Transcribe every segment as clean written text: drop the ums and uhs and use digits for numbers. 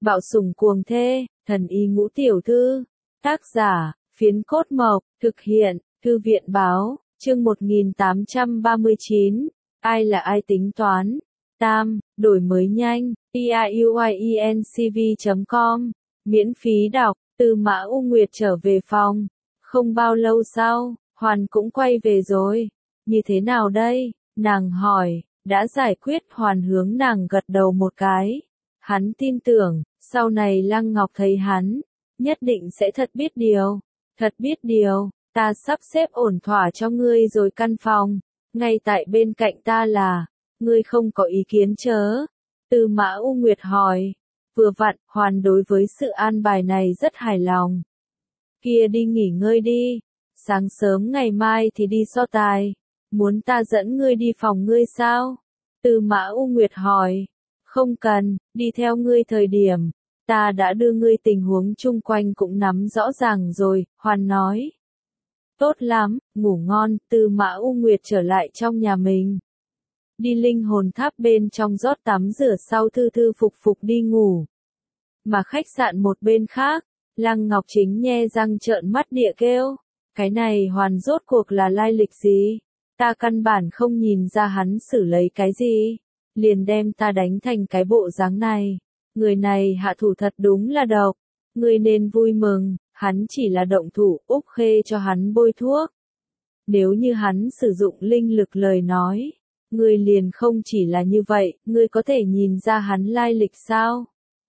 Bạo sủng cuồng thê, thần y ngũ tiểu thư. Tác giả, Phiến Cốt Mộc, thực hiện, Thư viện Báo, chương 1839. Ai là ai tính toán? Tam, đổi mới nhanh, piuiencv.com, miễn phí đọc, Từ Mã U Nguyệt trở về phòng. Không bao lâu sau, Hoàn cũng quay về rồi. Như thế nào đây? Nàng hỏi, đã giải quyết. Hoàn hướng nàng gật đầu một cái. Hắn tin tưởng, sau này Lăng Ngọc thấy hắn, nhất định sẽ thật biết điều. Thật biết điều, ta sắp xếp ổn thỏa cho ngươi rồi căn phòng. Ngay tại bên cạnh ta là, ngươi không có ý kiến chớ? Từ Mã U Nguyệt hỏi. Vừa vặn, Hoàn đối với sự an bài này rất hài lòng. Kia đi nghỉ ngơi đi. Sáng sớm ngày mai thì đi so tài. Muốn ta dẫn ngươi đi phòng ngươi sao? Từ Mã U Nguyệt hỏi. Không cần, đi theo ngươi thời điểm. Ta đã đưa ngươi tình huống chung quanh cũng nắm rõ ràng rồi, Hoàn nói. Tốt lắm, ngủ ngon. Từ Mã U Nguyệt trở lại trong nhà mình. Đi linh hồn tháp bên trong rót tắm rửa sau thư thư phục phục đi ngủ. Mà khách sạn một bên khác, Lăng Ngọc Chính nhe răng trợn mắt địa kêu. Cái này Hoàn rốt cuộc là lai lịch gì? Ta căn bản không nhìn ra hắn xử lấy cái gì. Liền đem ta đánh thành cái bộ dáng này. Người này hạ thủ thật đúng là độc. Người nên vui mừng, hắn chỉ là động thủ. Úc Khê cho hắn bôi thuốc. Nếu như hắn sử dụng linh lực lời nói, người liền không chỉ là như vậy. Người có thể nhìn ra hắn lai lịch sao?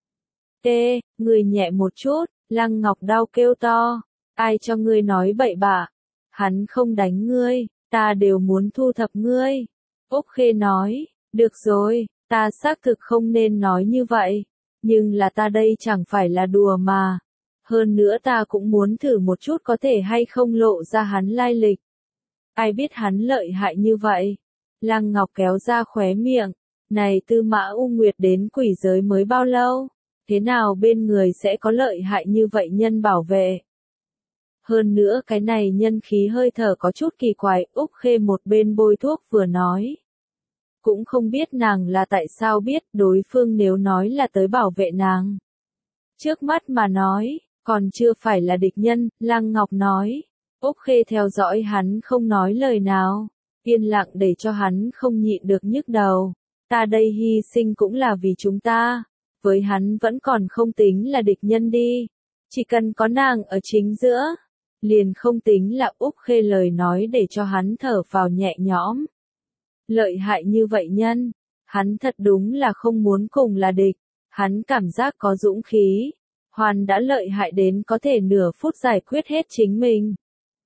Người nhẹ một chút. Lăng Ngọc đau kêu to. Ai cho ngươi nói bậy bạ? Hắn không đánh ngươi, ta đều muốn thu thập ngươi. Úc Khê nói, được rồi, ta xác thực không nên nói như vậy. Nhưng là ta đây chẳng phải là đùa mà. Hơn nữa ta cũng muốn thử một chút có thể hay không lộ ra hắn lai lịch. Ai biết hắn lợi hại như vậy? Lăng Ngọc kéo ra khóe miệng. Này Tư Mã U Nguyệt đến quỷ giới mới bao lâu? Thế nào bên người sẽ có lợi hại như vậy nhân bảo vệ? Hơn nữa cái này nhân khí hơi thở có chút kỳ quái. Úc Khê một bên bôi thuốc vừa nói. Cũng không biết nàng là tại sao biết đối phương nếu nói là tới bảo vệ nàng. Trước mắt mà nói, còn chưa phải là địch nhân, Lăng Ngọc nói. Úc Khê theo dõi hắn không nói lời nào. Yên lặng để cho hắn không nhịn được nhức đầu. Ta đây hy sinh cũng là vì chúng ta. Với hắn vẫn còn không tính là địch nhân đi. Chỉ cần có nàng ở chính giữa. Liền không tính là. Úc Khê lời nói để cho hắn thở vào nhẹ nhõm. Lợi hại như vậy nhân. Hắn thật đúng là không muốn cùng là địch. Hắn cảm giác có dũng khí. Hoàn đã lợi hại đến có thể nửa phút giải quyết hết chính mình.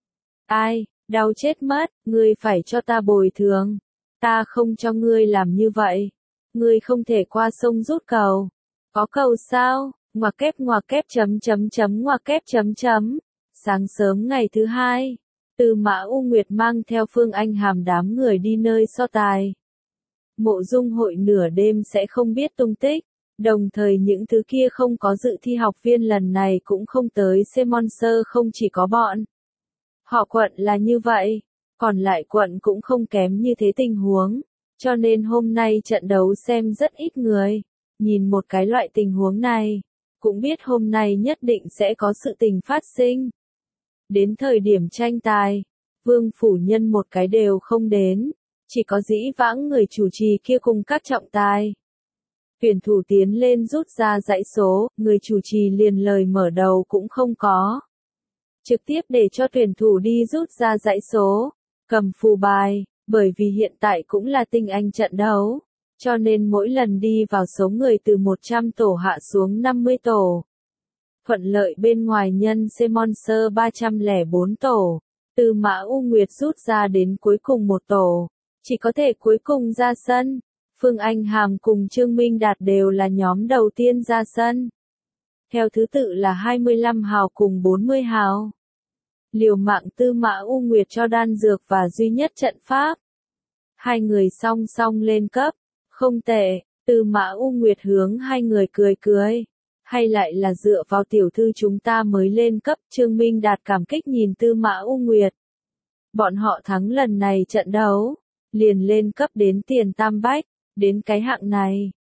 Ai, đau chết mất, ngươi phải cho ta bồi thường. Ta không cho ngươi làm như vậy. Ngươi không thể qua sông rút cầu. Có cầu sao? Ngoặc kép chấm chấm chấm ngoặc kép chấm chấm. Sáng sớm ngày thứ hai, Từ Mã U Nguyệt mang theo Phương Anh Hàm đám người đi nơi so tài. Mộ Dung Hội nửa đêm sẽ không biết tung tích, đồng thời những thứ kia không có dự thi học viên lần này cũng không tới Semonser. Không chỉ có bọn họ quận là như vậy, còn lại quận cũng không kém như thế tình huống, cho nên hôm nay trận đấu xem rất ít người. Nhìn một cái loại tình huống này, cũng biết hôm nay nhất định sẽ có sự tình phát sinh. Đến thời điểm tranh tài, Vương phủ nhân một cái đều không đến, chỉ có dĩ vãng người chủ trì kia cùng các trọng tài. Tuyển thủ tiến lên rút ra dãy số, người chủ trì liền lời mở đầu cũng không có. Trực tiếp để cho tuyển thủ đi rút ra dãy số, cầm phù bài, bởi vì hiện tại cũng là tinh anh trận đấu. Cho nên mỗi lần đi vào số người từ 100 tổ hạ xuống 50 tổ. Thuận lợi bên ngoài nhân Semonser 304 tổ. Từ Mã U Nguyệt rút ra đến cuối cùng một tổ. Chỉ có thể cuối cùng ra sân. Phương Anh Hàm cùng Trương Minh Đạt đều là nhóm đầu tiên ra sân. Theo thứ tự là 25 hào cùng 40 hào. Liều mạng Tư Mã U Nguyệt cho đan dược và duy nhất trận pháp. Hai người song song lên cấp. Không tệ, Tư Mã U Nguyệt hướng hai người cười cười. Hay lại là dựa vào tiểu thư chúng ta mới lên cấp? Trương Minh Đạt cảm kích nhìn Tư Mã U Nguyệt. Bọn họ thắng lần này trận đấu, liền lên cấp đến tiền tam bách, đến cái hạng này,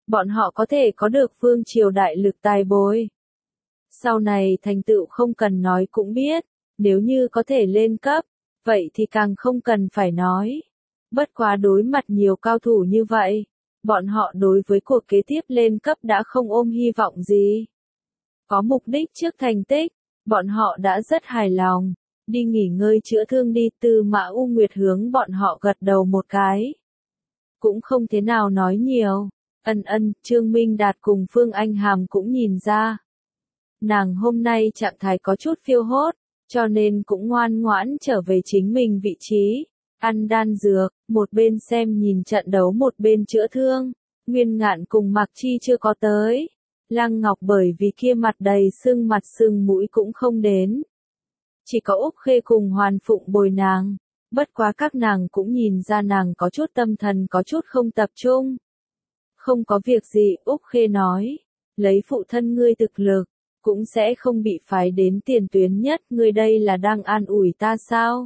bọn họ có thể có được vương triều đại lực tài bồi. Sau này thành tựu không cần nói cũng biết, nếu như có thể lên cấp, vậy thì càng không cần phải nói. Bất quá đối mặt nhiều cao thủ như vậy, bọn họ đối với cuộc kế tiếp lên cấp đã không ôm hy vọng gì. Có mục đích trước thành tích, bọn họ đã rất hài lòng. Đi nghỉ ngơi chữa thương đi, Tư Mã U Nguyệt hướng bọn họ gật đầu một cái. Cũng không thế nào nói nhiều. Trương Minh Đạt cùng Phương Anh Hàm cũng nhìn ra. Nàng hôm nay trạng thái có chút phiêu hốt, cho nên cũng ngoan ngoãn trở về chính mình vị trí. Ăn đan dược, một bên xem nhìn trận đấu một bên chữa thương. Nguyên Ngạn cùng Mạc Chi chưa có tới. Lăng Ngọc bởi vì kia mặt đầy sưng mặt sưng mũi cũng không đến. Chỉ có Úc Khê cùng Hoàn Phụng bồi nàng. Bất quá các nàng cũng nhìn ra nàng có chút tâm thần có chút không tập trung. Không có việc gì, Úc Khê nói. Lấy phụ thân ngươi thực lực, cũng sẽ không bị phái đến tiền tuyến nhất. Ngươi đây là đang an ủi ta sao?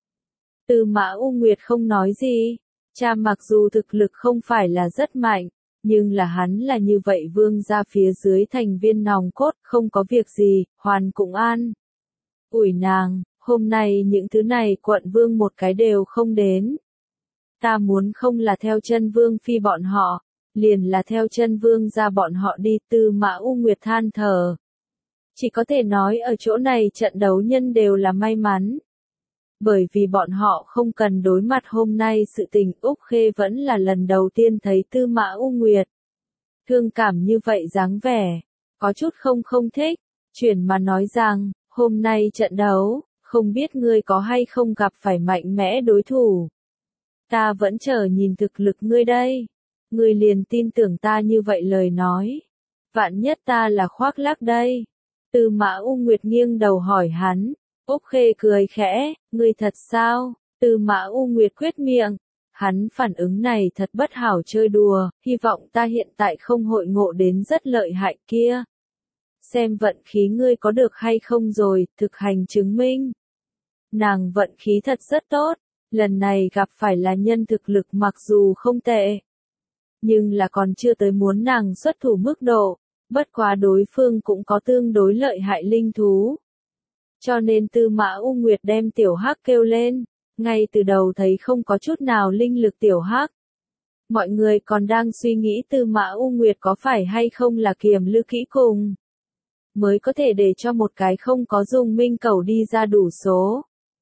Tư Mã U Nguyệt không nói gì. Cha mặc dù thực lực không phải là rất mạnh, nhưng là hắn là như vậy vương ra phía dưới thành viên nòng cốt, không có việc gì, Hoàn cũng an ủi nàng, hôm nay những thứ này quận vương một cái đều không đến. Ta muốn không là theo chân vương phi bọn họ, liền là theo chân vương ra bọn họ đi. Tư Mã U Nguyệt than thở. Chỉ có thể nói ở chỗ này trận đấu nhân đều là may mắn. Bởi vì bọn họ không cần đối mặt hôm nay sự tình. Úc Khê vẫn là lần đầu tiên thấy Tư Mã U Nguyệt. Thương cảm như vậy dáng vẻ, có chút không thích, chuyển mà nói rằng, hôm nay trận đấu, không biết ngươi có hay không gặp phải mạnh mẽ đối thủ. Ta vẫn chờ nhìn thực lực ngươi đây. Ngươi liền tin tưởng ta như vậy lời nói. Vạn nhất ta là khoác lác đây. Tư Mã U Nguyệt nghiêng đầu hỏi hắn. Úc Khê cười khẽ, ngươi thật sao? Tư Mã U Nguyệt quyết miệng. Hắn phản ứng này thật bất hảo chơi đùa, hy vọng ta hiện tại không hội ngộ đến rất lợi hại kia. Xem vận khí ngươi có được hay không rồi, thực hành chứng minh. Nàng vận khí thật rất tốt, lần này gặp phải là nhân thực lực mặc dù không tệ. Nhưng là còn chưa tới muốn nàng xuất thủ mức độ, bất quá đối phương cũng có tương đối lợi hại linh thú. Cho nên Tư Mã U Nguyệt đem tiểu hắc kêu lên, ngay từ đầu thấy không có chút nào linh lực tiểu hắc. Mọi người còn đang suy nghĩ Tư Mã U Nguyệt có phải hay không là kiềm lư kỹ cùng. Mới có thể để cho một cái không có dùng minh cầu đi ra đủ số.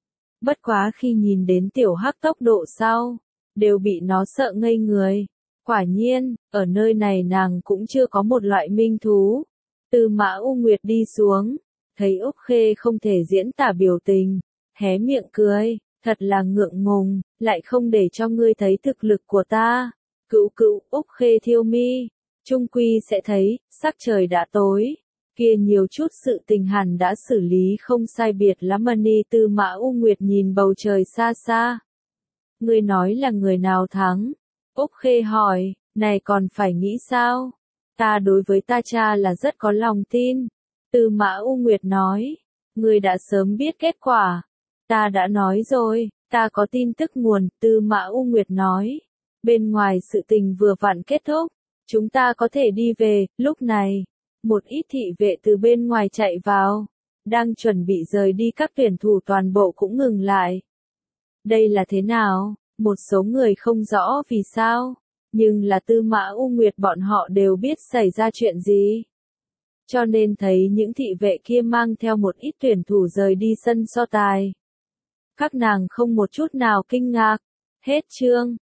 Bất quá khi nhìn đến tiểu hắc tốc độ sau, đều bị nó sợ ngây người. Quả nhiên, ở nơi này nàng cũng chưa có một loại minh thú. Tư Mã U Nguyệt đi xuống, thấy Úc Khê không thể diễn tả biểu tình, hé miệng cười, thật là ngượng ngùng, lại không để cho ngươi thấy thực lực của ta. Cựu, Úc Khê thiêu mi, trung quy sẽ thấy, sắc trời đã tối. Kia nhiều chút sự tình hẳn đã xử lý không sai biệt lắm. Tư Mã U Nguyệt nhìn bầu trời xa xa. Ngươi nói là người nào thắng? Úc Khê hỏi, này còn phải nghĩ sao? Ta đối với ta cha là rất có lòng tin. Tư Mã U Nguyệt nói, ngươi đã sớm biết kết quả. Ta đã nói rồi, ta có tin tức nguồn. Tư Mã U Nguyệt nói, bên ngoài sự tình vừa vặn kết thúc, chúng ta có thể đi về. Lúc này, một ít thị vệ từ bên ngoài chạy vào, đang chuẩn bị rời đi, các tuyển thủ toàn bộ cũng ngừng lại. Đây là thế nào? Một số người không rõ vì sao, nhưng là Tư Mã U Nguyệt bọn họ đều biết xảy ra chuyện gì. Cho nên thấy những thị vệ kia mang theo một ít tuyển thủ rời đi sân so tài. Các nàng không một chút nào kinh ngạc. Hết chương.